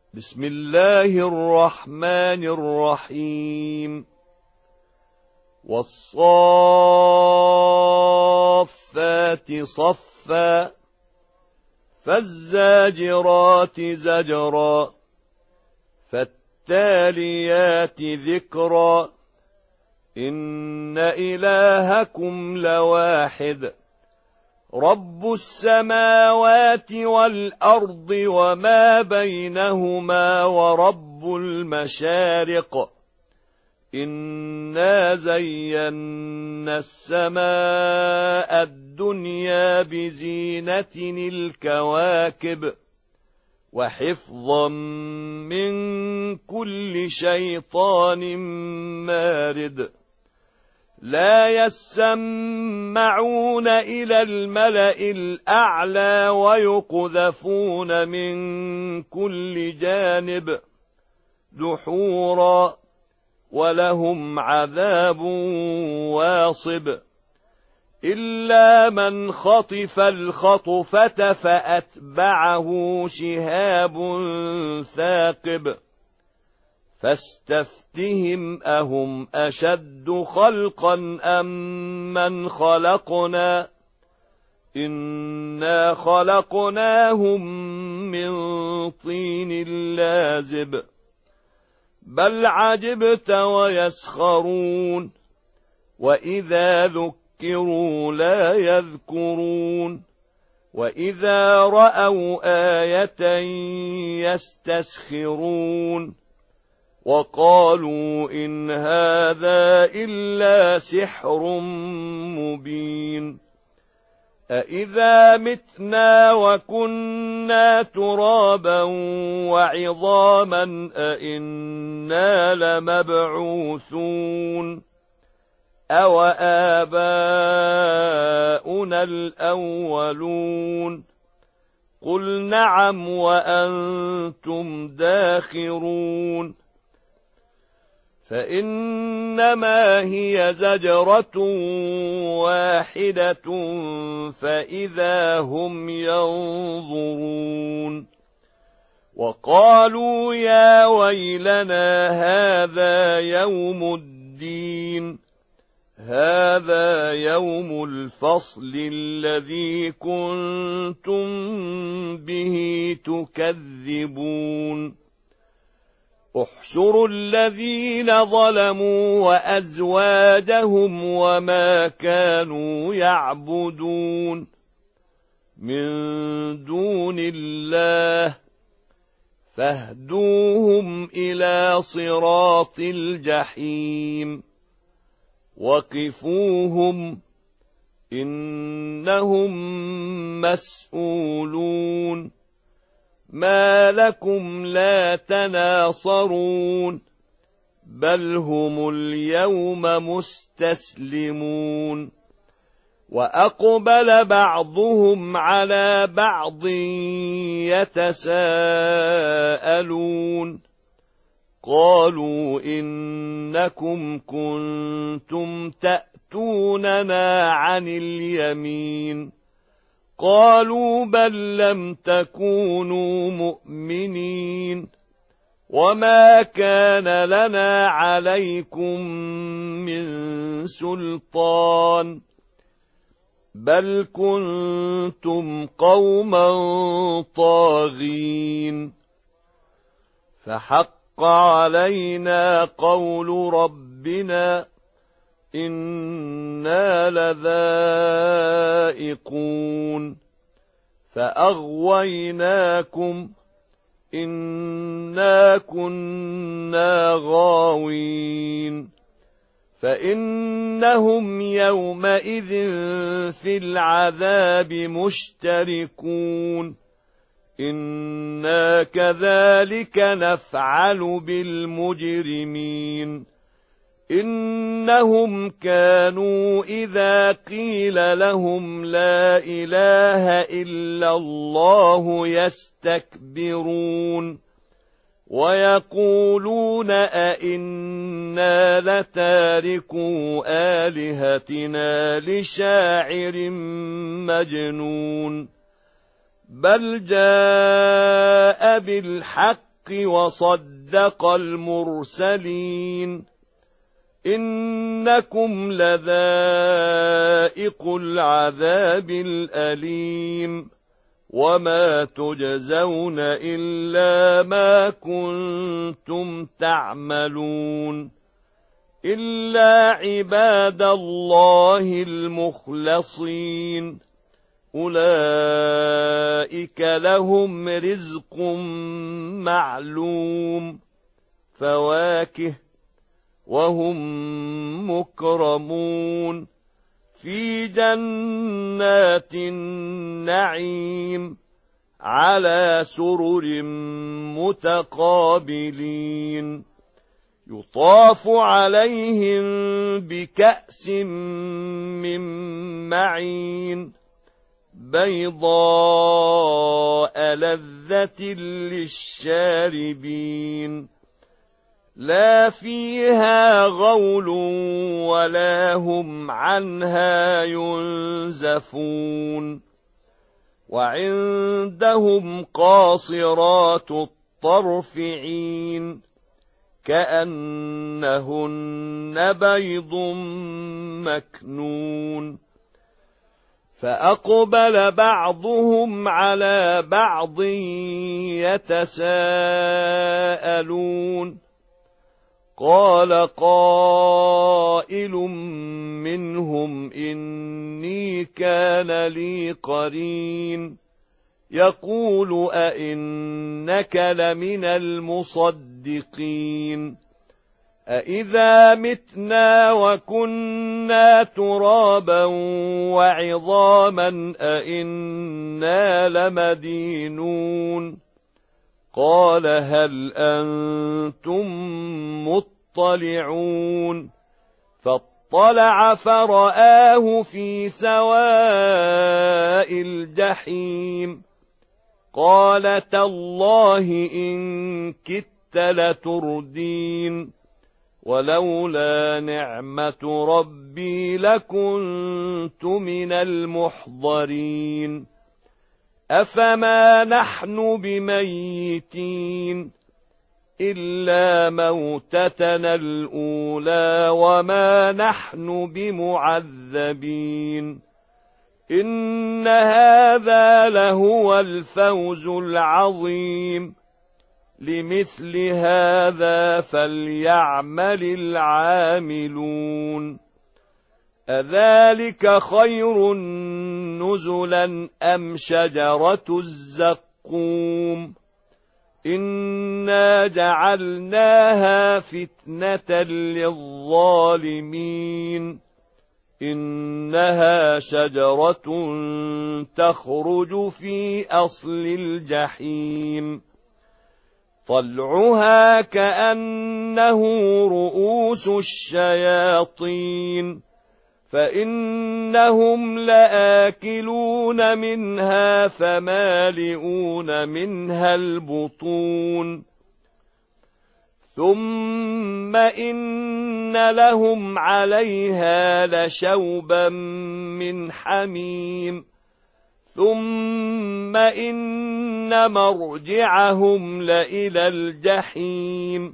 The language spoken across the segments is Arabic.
بسم الله الرحمن الرحيم والصافات صفا فالزاجرات زجرا فالتاليات ذكرا إن إلهكم لواحد رب السماوات والأرض وما بينهما ورب المشارق إنا زينا السماء الدنيا بزينة الكواكب وحفظا من كل شيطان مارد لا يسمعون إلى الملأ الأعلى ويقذفون من كل جانب دحورا ولهم عذاب واصب إلا من خطف الخطفة فأتبعه شهاب ثاقب فاستفتهم أهم أشد خلقا أم من خلقنا إنا خلقناهم من طين لازب بل عجبت ويسخرون وإذا ذكروا لا يذكرون وإذا رأوا آية يستسخرون وقالوا إن هذا إلا سحر مبين أإذا متنا وكنا ترابا وعظاما أإنا لمبعوثون أو آباؤنا الأولون قل نعم وأنتم داخرون فإنما هي زجرة واحدة فإذا هم ينظرون وقالوا يا ويلنا هذا يوم الدين هذا يوم الفصل الذي كنتم به تكذبون احشروا الذين ظلموا وأزواجهم وما كانوا يعبدون من دون الله فاهدوهم إلى صراط الجحيم وقفوهم إنهم مسؤولون ما لكم لا تناصرون بل هم اليوم مستسلمون وأقبل بعضهم على بعض يتساءلون قالوا إنكم كنتم تأتوننا عن اليمين قالوا بل لم تكونوا مؤمنين وما كان لنا عليكم من سلطان بل كنتم قوما طاغين فحق علينا قول ربنا إنا لذائقون فأغويناكم إنا كنا غاوين فإنهم يومئذ في العذاب مشتركون إنا كذلك نفعل بالمجرمين إنهم كانوا إذا قيل لهم لا إله إلا الله يستكبرون ويقولون أئنا لتاركو آلهتنا لشاعر مجنون بل جاء بالحق وصدق المرسلين إنكم لذائق العذاب الأليم وما تجزون إلا ما كنتم تعملون إلا عباد الله المخلصين أولئك لهم رزق معلوم فواكه وهم مكرمون في جنات النعيم على سرر متقابلين يطاف عليهم بكأس من معين بيضاء لذة للشاربين لا فيها غول ولا هم عنها ينزفون وعندهم قاصرات الطرف عين كأنهن بيض مكنون فأقبل بعضهم على بعض يتساءلون قال قائل منهم إني كان لي قرين يقول أئنك لمن المصدقين أإذا متنا وكنا ترابا وعظاما أئنا لمدينون قال هل أنتم مطلعون فاطلع فرآه في سواء الجحيم قال تالله إن كدت لتردين ولولا نعمة ربي لكنت من المحضرين أفما نحن بميتين إلا موتتنا الأولى وما نحن بمعذبين إن هذا لهو الفوز العظيم لمثل هذا فليعمل العاملون أذلك خير نزلا أم شجرة الزقوم إنا جعلناها فتنة للظالمين إنها شجرة تخرج في أصل الجحيم طلعها كأنه رؤوس الشياطين فإنهم لآكلون منها فمالئون منها البطون ثم إن لهم عليها لشوبا من حميم ثم إن مرجعهم لإلى الجحيم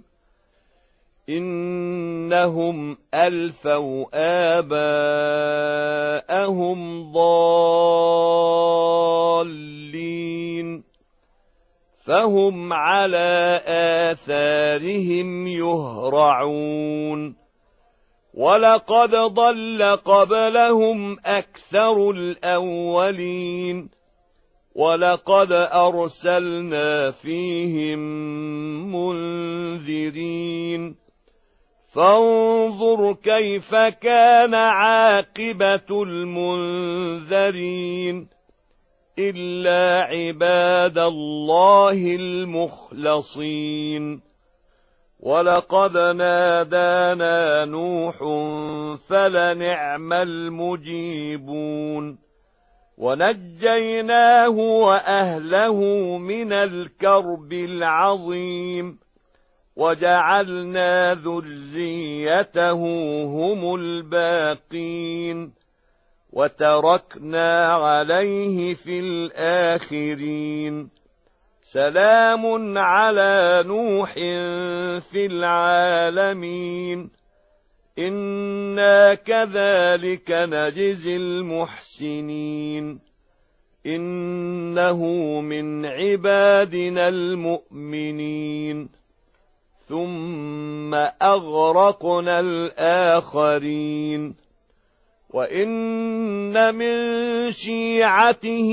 إنهم ألفوا آباءهم ضالين فهم على آثارهم يهرعون ولقد ضل قبلهم أكثر الأولين ولقد أرسلنا فيهم منذرين فانظر كيف كان عاقبة المنذرين إلا عباد الله المخلصين ولقد نادانا نوح فلنعم المجيبون ونجيناه وأهله من الكرب العظيم وجعلنا ذريته هم الباقين وتركنا عليه في الآخرين سلام على نوح في العالمين إنا كذلك نجزي المحسنين إنه من عبادنا المؤمنين ثم أغرقنا الآخرين وإن من شيعته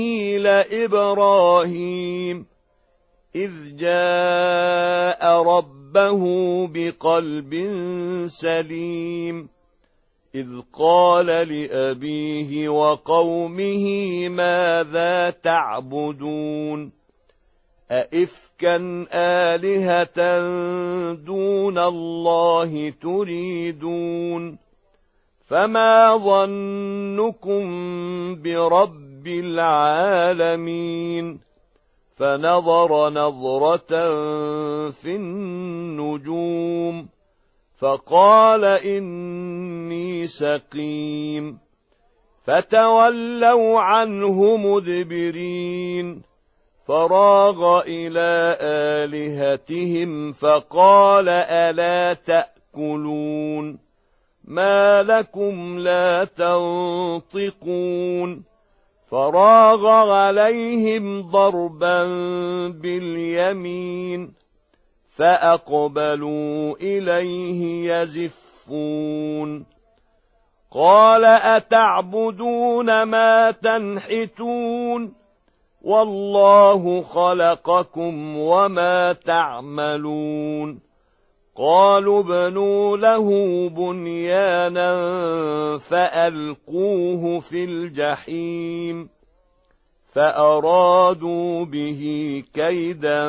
لإبراهيم إذ جاء ربه بقلب سليم إذ قال لأبيه وقومه ماذا تعبدون أئفكا آلهة دون الله تريدون فما ظنكم برب العالمين فنظر نظرة في النجوم فقال إني سقيم فتولوا عنه مدبرين فراغ إلى آلهتهم فقال ألا تأكلون ما لكم لا تنطقون فراغ عليهم ضربا باليمين فأقبلوا إليه يزفون قال أتعبدون ما تنحتون والله خلقكم وما تعملون قالوا ابنوا له بنيانا فألقوه في الجحيم فأرادوا به كيدا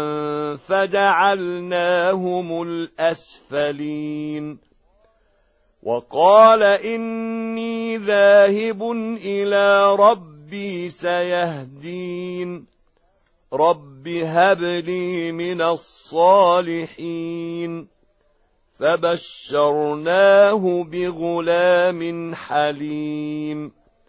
فجعلناهم الأسفلين وقال إني ذاهب إلى ربي سيهدين رب هب لي من الصالحين فبشرناه بغلام حليم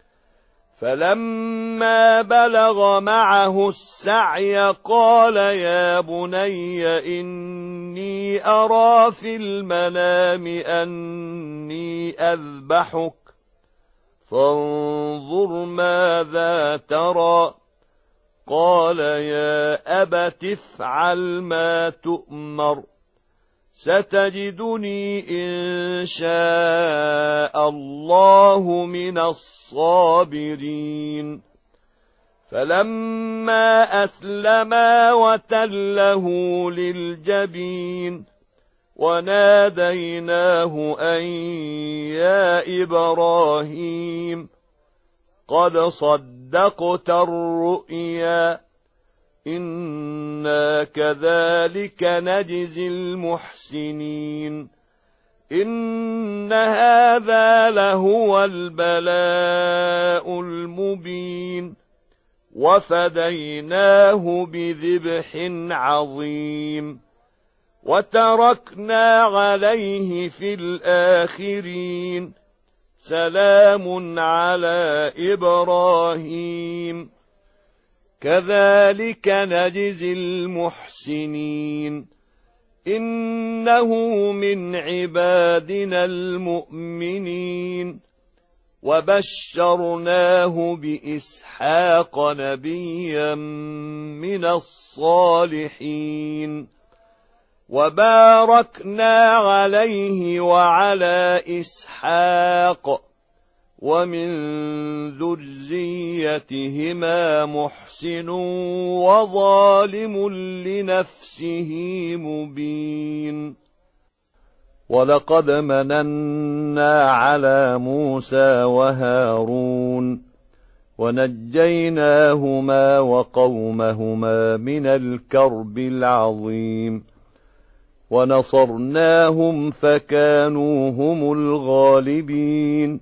فلما بلغ معه السعي قال يا بني إني أرى في المنام أني أذبحك فانظر ماذا ترى قال يا أبت افعل ما تؤمر ستجدني إن شاء الله من الصابرين فلما أسلما وتله للجبين وناديناه أن يا إبراهيم قد صدقت الرؤيا إنا كذلك نجزي المحسنين إن هذا لهو البلاء المبين وفديناه بذبح عظيم وتركنا عليه في الآخرين سلام على إبراهيم كذلك نجزي المحسنين إنه من عبادنا المؤمنين وبشرناه بإسحاق نبيا من الصالحين وباركنا عليه وعلى إسحاق ومن ذريتهما محسن وظالم لنفسه مبين ولقد مننا على موسى وهارون ونجيناهما وقومهما من الكرب العظيم ونصرناهم فكانوا هم الغالبين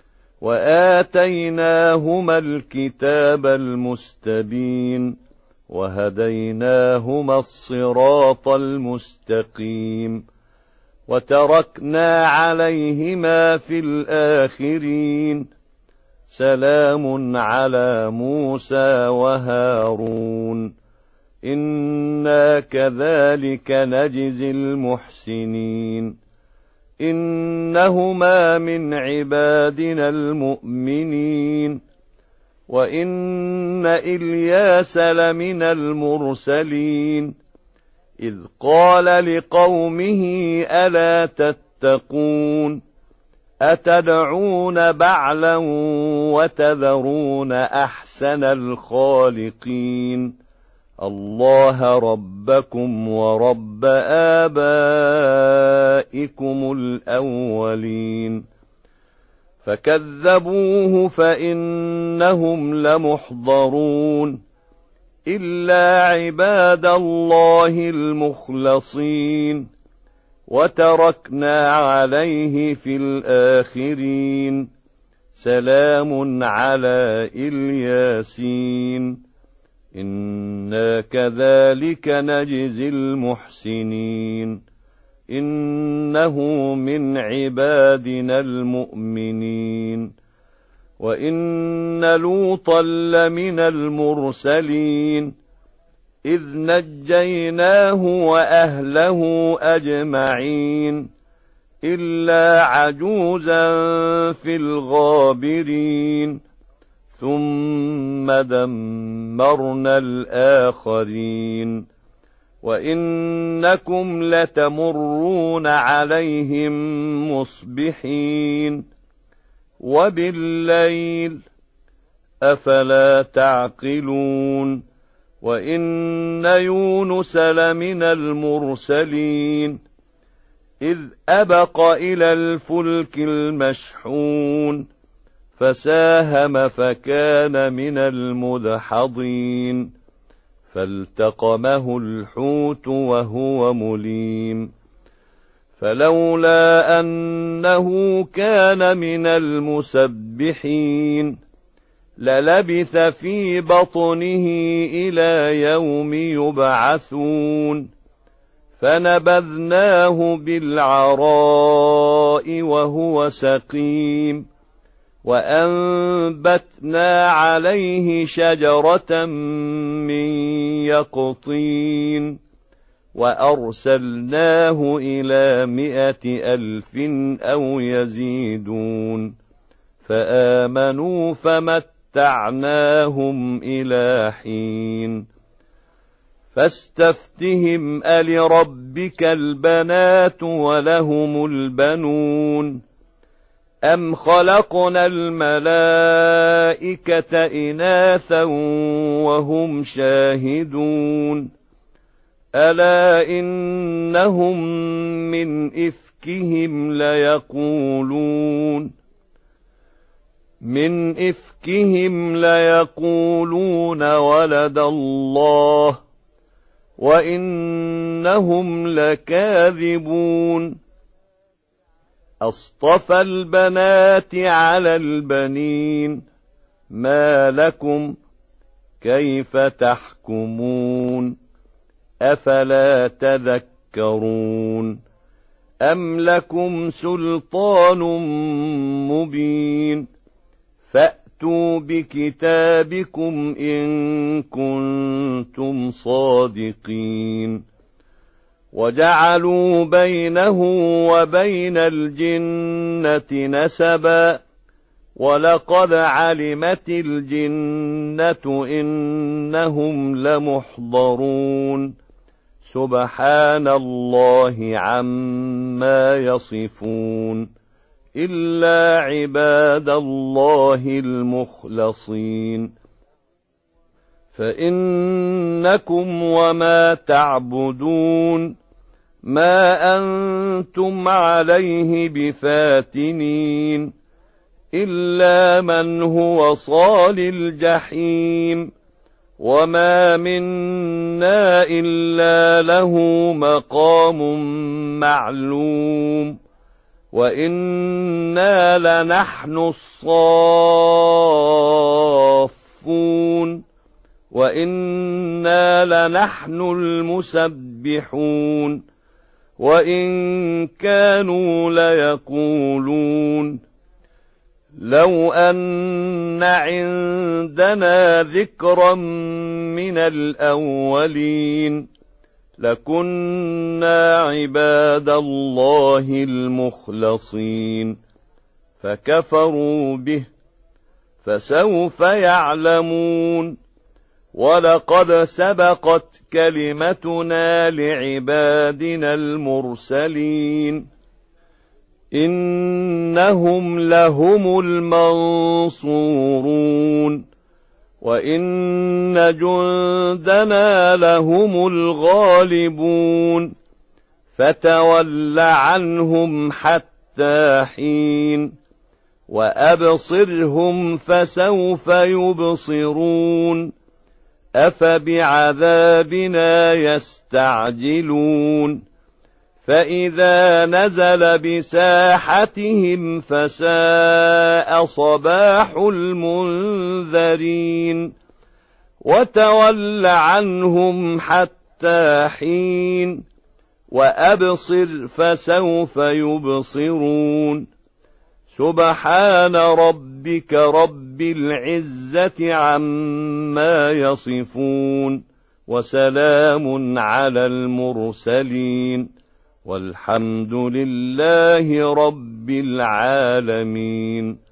وآتيناهما الكتاب المستبين وهديناهما الصراط المستقيم وتركنا عليهما في الآخرين سلام على موسى وهارون إنا كذلك نجزي المحسنين إنهما من عبادنا المؤمنين وإن إلياس لمن المرسلين إذ قال لقومه ألا تتقون أتدعون بعلا وتذرون أحسن الخالقين الله ربكم ورب آبائكم الأولين فكذبوه فإنهم لمحضرون إلا عباد الله المخلصين وتركنا عليه في الآخرين سلام على الياسين إنا كذلك نجزي المحسنين إنه من عبادنا المؤمنين وإن لوطا لمن المرسلين إذ نجيناه وأهله أجمعين إلا عجوزا في الغابرين ثم دمرنا الآخرين وإنكم لتمرون عليهم مصبحين وبالليل أفلا تعقلون وإن يونس لمن المرسلين إذ أبق إلى الفلك المشحون فساهم فكان من المدحضين فالتقمه الحوت وهو مليم فلولا أنه كان من المسبحين للبث في بطنه إلى يوم يبعثون فنبذناه بالعراء وهو سقيم وأنبتنا عليه شجرة من يقطين وأرسلناه إلى 100,000 أو يزيدون فآمنوا فمتعناهم إلى حين فاستفتهم ألربك البنات ولهم البنون أم خلقنا الملائكة إناثا وهم شاهدون ألا إنهم من إفكهم ليقولون ولد الله وإنهم لكاذبون أصطفى البنات على البنين ما لكم كيف تحكمون أفلا تذكرون أم لكم سلطان مبين فأتوا بكتابكم إن كنتم صادقين وجعلوا بينه وبين الجنة نسبا ولقد علمت الجنة إنهم لمحضرون سبحان الله عما يصفون إلا عباد الله المخلصين فإنكم وما تعبدون ما أنتم عليه بفاتنين إلا من هو صال الجحيم وما منا إلا له مقام معلوم وإنا لنحن الصافون وإنا لنحن المسبحون وإن كانوا ليقولون لو أن عندنا ذكرا من الأولين لكنا عباد الله المخلصين فكفروا به فسوف يعلمون ولقد سبقت كلمتنا لعبادنا المرسلين إنهم لهم المنصورون وإن جندنا لهم الغالبون فتول عنهم حتى حين وأبصرهم فسوف يبصرون أفبعذابنا يستعجلون فإذا نزل بساحتهم فساء صباح المنذرين وتول عنهم حتى حين وأبصر فسوف يبصرون سبحان ربك رب العزة عما يصفون وسلام على المرسلين والحمد لله رب العالمين.